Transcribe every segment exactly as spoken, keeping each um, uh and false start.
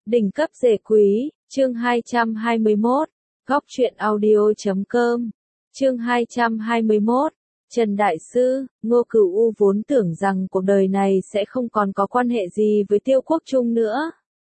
Đỉnh cấp rể quý, chương hai trăm hai mươi mốt, góc truyện audio chấm com, chương hai trăm hai mươi mốt, Trần Đại Sư, Ngô Cửu U vốn tưởng rằng cuộc đời này sẽ không còn có quan hệ gì với Tiêu Quốc Trung nữa.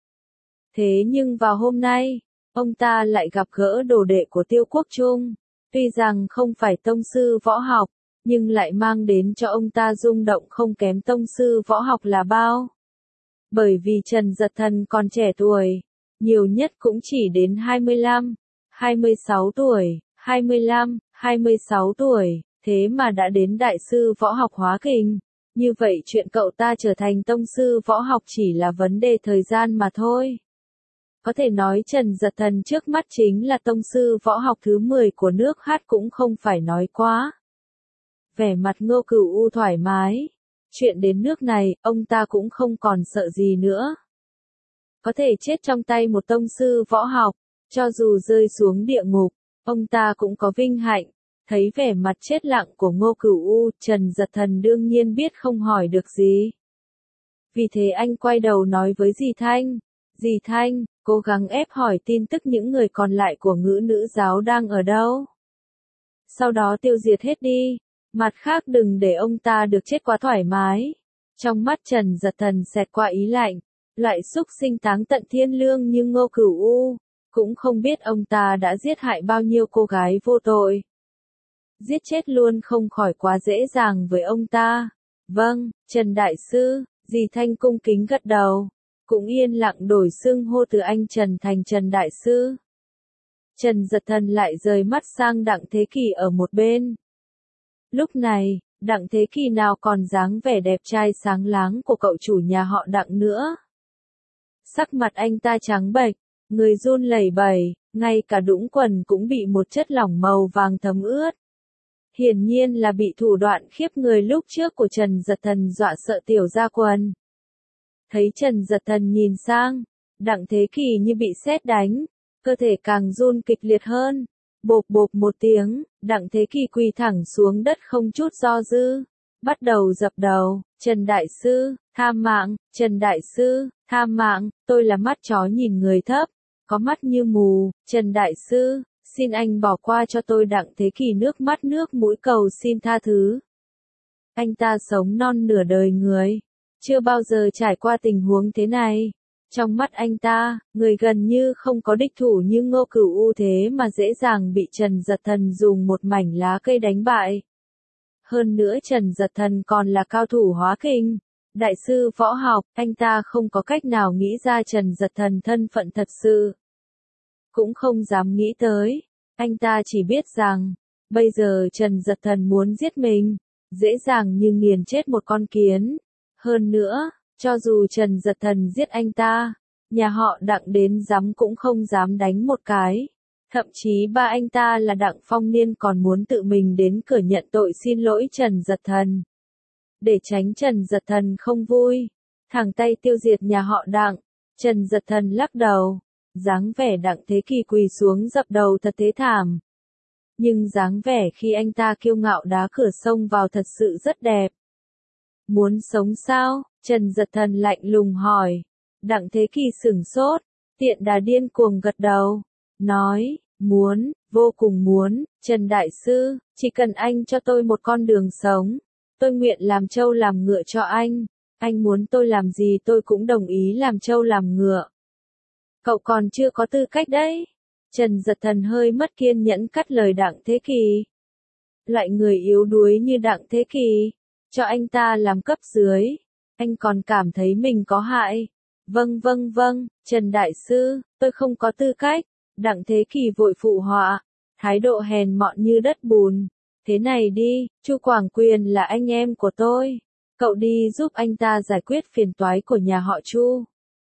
Thế nhưng vào hôm nay, ông ta lại gặp gỡ đồ đệ của Tiêu Quốc Trung, tuy rằng không phải tông sư võ học, nhưng lại mang đến cho ông ta rung động không kém tông sư võ học là bao. Bởi vì Trần Dật Thần còn trẻ tuổi, nhiều nhất cũng chỉ đến hai mươi lăm, hai mươi sáu tuổi, hai mươi lăm, hai mươi sáu tuổi, thế mà đã đến đại sư võ học hóa kình. Như vậy chuyện cậu ta trở thành tông sư võ học chỉ là vấn đề thời gian mà thôi. Có thể nói Trần Dật Thần trước mắt chính là tông sư võ học thứ mười của nước Hát cũng không phải nói quá. Vẻ mặt Ngô Cửu U thoải mái. Chuyện đến nước này, ông ta cũng không còn sợ gì nữa. Có thể chết trong tay một tông sư võ học, cho dù rơi xuống địa ngục, ông ta cũng có vinh hạnh. Thấy vẻ mặt chết lặng của Ngô Cửu U, Trần Dật Thần đương nhiên biết không hỏi được gì. Vì thế anh quay đầu nói với dì Thanh, dì Thanh, cố gắng ép hỏi tin tức những người còn lại của Ngữ Nữ giáo đang ở đâu. Sau đó tiêu diệt hết đi. Mặt khác đừng để ông ta được chết quá thoải mái. Trong mắt Trần Dật Thần xẹt qua ý lạnh, loại xúc sinh táng tận thiên lương như Ngô Cửu U, cũng không biết ông ta đã giết hại bao nhiêu cô gái vô tội. Giết chết luôn không khỏi quá dễ dàng với ông ta. Vâng, Trần Đại Sư, dì Thanh cung kính gật đầu, cũng yên lặng đổi xưng hô từ anh Trần thành Trần Đại Sư. Trần Dật Thần lại rời mắt sang Đặng Thế Kỳ ở một bên. Lúc này, Đặng Thế Kỳ nào còn dáng vẻ đẹp trai sáng láng của cậu chủ nhà họ Đặng nữa. Sắc mặt anh ta trắng bệch, người run lẩy bẩy, ngay cả đũng quần cũng bị một chất lỏng màu vàng thấm ướt. Hiển nhiên là bị thủ đoạn khiếp người lúc trước của Trần Dật Thần dọa sợ tiểu ra quần. Thấy Trần Dật Thần nhìn sang, Đặng Thế Kỳ như bị sét đánh, cơ thể càng run kịch liệt hơn. Bộp bộp một tiếng, Đặng Thế Kỳ quỳ thẳng xuống đất không chút do dự, bắt đầu dập đầu, Trần Đại Sư, tha mạng, Trần Đại Sư, tha mạng, tôi là mắt chó nhìn người thấp, có mắt như mù, Trần Đại Sư, xin anh bỏ qua cho tôi. Đặng Thế Kỳ nước mắt nước mũi cầu xin tha thứ. Anh ta sống non nửa đời người, chưa bao giờ trải qua tình huống thế này. Trong mắt anh ta, người gần như không có địch thủ như Ngô Cửu U thế mà dễ dàng bị Trần Dật Thần dùng một mảnh lá cây đánh bại. Hơn nữa Trần Dật Thần còn là cao thủ hóa kình, đại sư võ học, anh ta không có cách nào nghĩ ra Trần Dật Thần thân phận thật sự. Cũng không dám nghĩ tới, anh ta chỉ biết rằng, bây giờ Trần Dật Thần muốn giết mình, dễ dàng như nghiền chết một con kiến. Hơn nữa, cho dù Trần Dật Thần giết anh ta, nhà họ Đặng đến dám cũng không dám đánh một cái. Thậm chí ba anh ta là Đặng Phong Niên còn muốn tự mình đến cửa nhận tội xin lỗi Trần Dật Thần. Để tránh Trần Dật Thần không vui, thẳng tay tiêu diệt nhà họ Đặng, Trần Dật Thần lắc đầu, dáng vẻ Đặng Thế Kỳ quỳ xuống dập đầu thật thế thảm. Nhưng dáng vẻ khi anh ta kiêu ngạo đá cửa sông vào thật sự rất đẹp. Muốn sống sao? Trần Dật Thần lạnh lùng hỏi. Đặng Thế Kỳ sửng sốt, tiện đà điên cuồng gật đầu, nói, muốn, vô cùng muốn, Trần Đại Sư, chỉ cần anh cho tôi một con đường sống, tôi nguyện làm trâu làm ngựa cho anh, anh muốn tôi làm gì tôi cũng đồng ý làm trâu làm ngựa. Cậu còn chưa có tư cách đấy. Trần Dật Thần hơi mất kiên nhẫn cắt lời Đặng Thế Kỳ. Loại người yếu đuối như Đặng Thế Kỳ, cho anh ta làm cấp dưới, anh còn cảm thấy mình có hại. Vâng vâng vâng, Trần Đại Sư, tôi không có tư cách. Đặng Thế Kỳ vội phụ họa, thái độ hèn mọn như đất bùn. Thế này đi, Chu Quảng Quyền là anh em của tôi, cậu đi giúp anh ta giải quyết phiền toái của nhà họ Chu.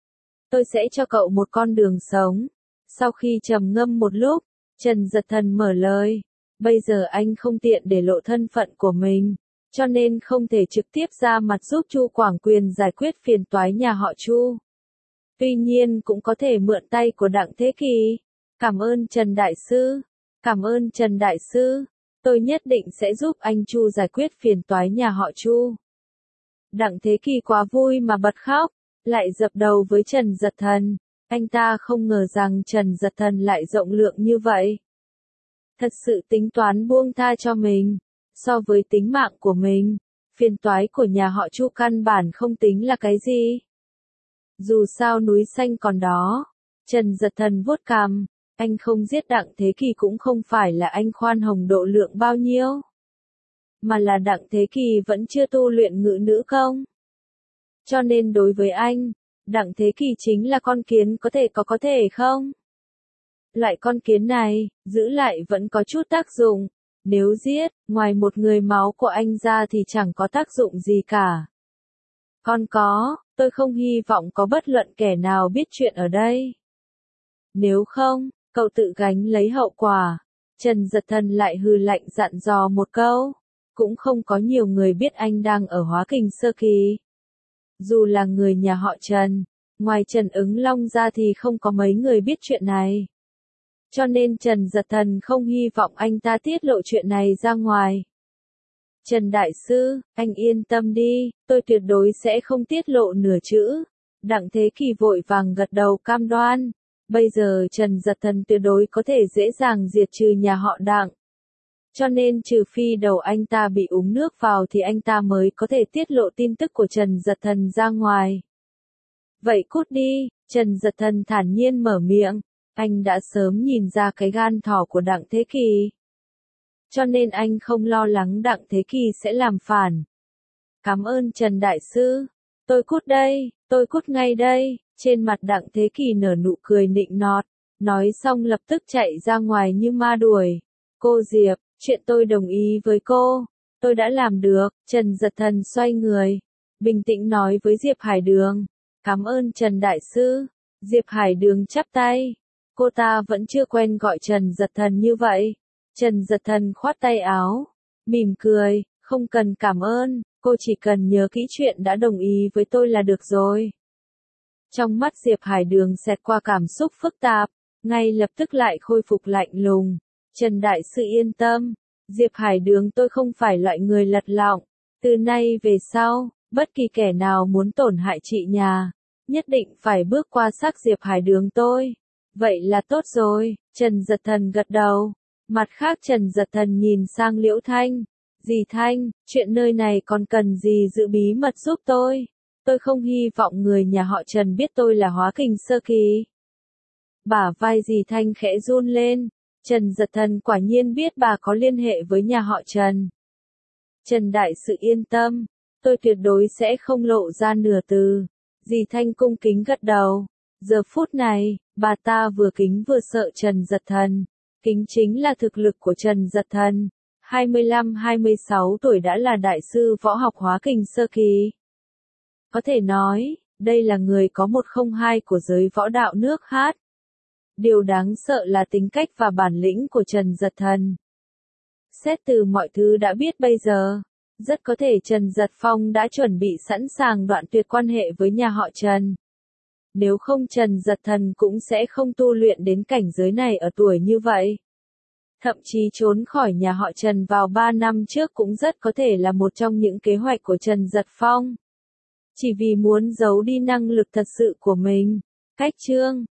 Tôi sẽ cho cậu một con đường sống. Sau khi trầm ngâm một lúc, Trần Dật Thần mở lời, bây giờ anh không tiện để lộ thân phận của mình, cho nên không thể trực tiếp ra mặt giúp Chu Quảng Quyền giải quyết phiền toái nhà họ Chu. Tuy nhiên cũng có thể mượn tay của Đặng Thế Kỳ. Cảm ơn Trần Đại Sư, cảm ơn Trần Đại Sư, tôi nhất định sẽ giúp anh Chu giải quyết phiền toái nhà họ Chu. Đặng Thế Kỳ quá vui mà bật khóc, lại dập đầu với Trần Dật Thần. Anh ta không ngờ rằng Trần Giật Thần lại rộng lượng như vậy. Thật sự tính toán buông tha cho mình. So với tính mạng của mình, phiền toái của nhà họ Chu căn bản không tính là cái gì. Dù sao núi xanh còn đó. Trần Giật Thần vuốt cằm, anh không giết Đặng Thế Kỳ cũng không phải là anh khoan hồng độ lượng bao nhiêu. Mà là Đặng Thế Kỳ vẫn chưa tu luyện ngự nữ công. Cho nên đối với anh, Đặng Thế Kỳ chính là con kiến có thể có có thể không? Loại con kiến này, giữ lại vẫn có chút tác dụng. Nếu giết, ngoài một người máu của anh ra thì chẳng có tác dụng gì cả. Còn có, tôi không hy vọng có bất luận kẻ nào biết chuyện ở đây. Nếu không, cậu tự gánh lấy hậu quả. Trần Giật Thần lại hừ lạnh dặn dò một câu. Cũng không có nhiều người biết anh đang ở Hóa Kình sơ kỳ. Dù là người nhà họ Trần, ngoài Trần Ứng Long ra thì không có mấy người biết chuyện này. Cho nên Trần Giật Thần không hy vọng anh ta tiết lộ chuyện này ra ngoài. Trần Đại Sư, anh yên tâm đi, tôi tuyệt đối sẽ không tiết lộ nửa chữ. Đặng Thế Kỳ vội vàng gật đầu cam đoan. Bây giờ Trần Giật Thần tuyệt đối có thể dễ dàng diệt trừ nhà họ Đặng. Cho nên trừ phi đầu anh ta bị uống nước vào thì anh ta mới có thể tiết lộ tin tức của Trần Giật Thần ra ngoài. Vậy cút đi, Trần Giật Thần thản nhiên mở miệng. Anh đã sớm nhìn ra cái gan thỏ của Đặng Thế Kỳ. Cho nên anh không lo lắng Đặng Thế Kỳ sẽ làm phản. Cảm ơn Trần Đại Sư. Tôi cút đây, tôi cút ngay đây. Trên mặt Đặng Thế Kỳ nở nụ cười nịnh nọt. Nói xong lập tức chạy ra ngoài như ma đuổi. Cô Diệp, chuyện tôi đồng ý với cô. Tôi đã làm được. Trần Giật Thần xoay người. Bình tĩnh nói với Diệp Hải Đường. Cảm ơn Trần Đại Sư. Diệp Hải Đường chắp tay. Cô ta vẫn chưa quen gọi Trần Giật Thần như vậy. Trần Giật Thần khoát tay áo. Mỉm cười. Không cần cảm ơn. Cô chỉ cần nhớ kỹ chuyện đã đồng ý với tôi là được rồi. Trong mắt Diệp Hải Đường xẹt qua cảm xúc phức tạp. Ngay lập tức lại khôi phục lạnh lùng. Trần Đại Sư yên tâm. Diệp Hải Đường tôi không phải loại người lật lọng. Từ nay về sau, bất kỳ kẻ nào muốn tổn hại chị nhà, nhất định phải bước qua xác Diệp Hải Đường tôi. Vậy là tốt rồi. Trần Giật Thần gật đầu. Mặt khác Trần Giật Thần nhìn sang Liễu Thanh. Dì Thanh, chuyện nơi này còn cần gì giữ bí mật giúp tôi. Tôi không hy vọng người nhà họ Trần biết tôi là Hóa Kình sơ kỳ. Bả vai dì Thanh khẽ run lên. Trần Giật Thần quả nhiên biết bà có liên hệ với nhà họ Trần. Trần Đại Sự yên tâm. Tôi tuyệt đối sẽ không lộ ra nửa từ. Dì Thanh cung kính gật đầu. Giờ phút này, bà ta vừa kính vừa sợ Trần Giật Thần. Kính chính là thực lực của Trần Giật Thần. hai mươi lăm hai mươi sáu tuổi đã là đại sư võ học Hóa Kình sơ kỳ. Có thể nói, đây là người có một không hai của giới võ đạo nước hát. Điều đáng sợ là tính cách và bản lĩnh của Trần Giật Thần. Xét từ mọi thứ đã biết bây giờ, rất có thể Trần Giật Phong đã chuẩn bị sẵn sàng đoạn tuyệt quan hệ với nhà họ Trần. Nếu không Trần Giật Thần cũng sẽ không tu luyện đến cảnh giới này ở tuổi như vậy. Thậm chí trốn khỏi nhà họ Trần vào ba năm trước cũng rất có thể là một trong những kế hoạch của Trần Giật Phong. Chỉ vì muốn giấu đi năng lực thật sự của mình. Cách chương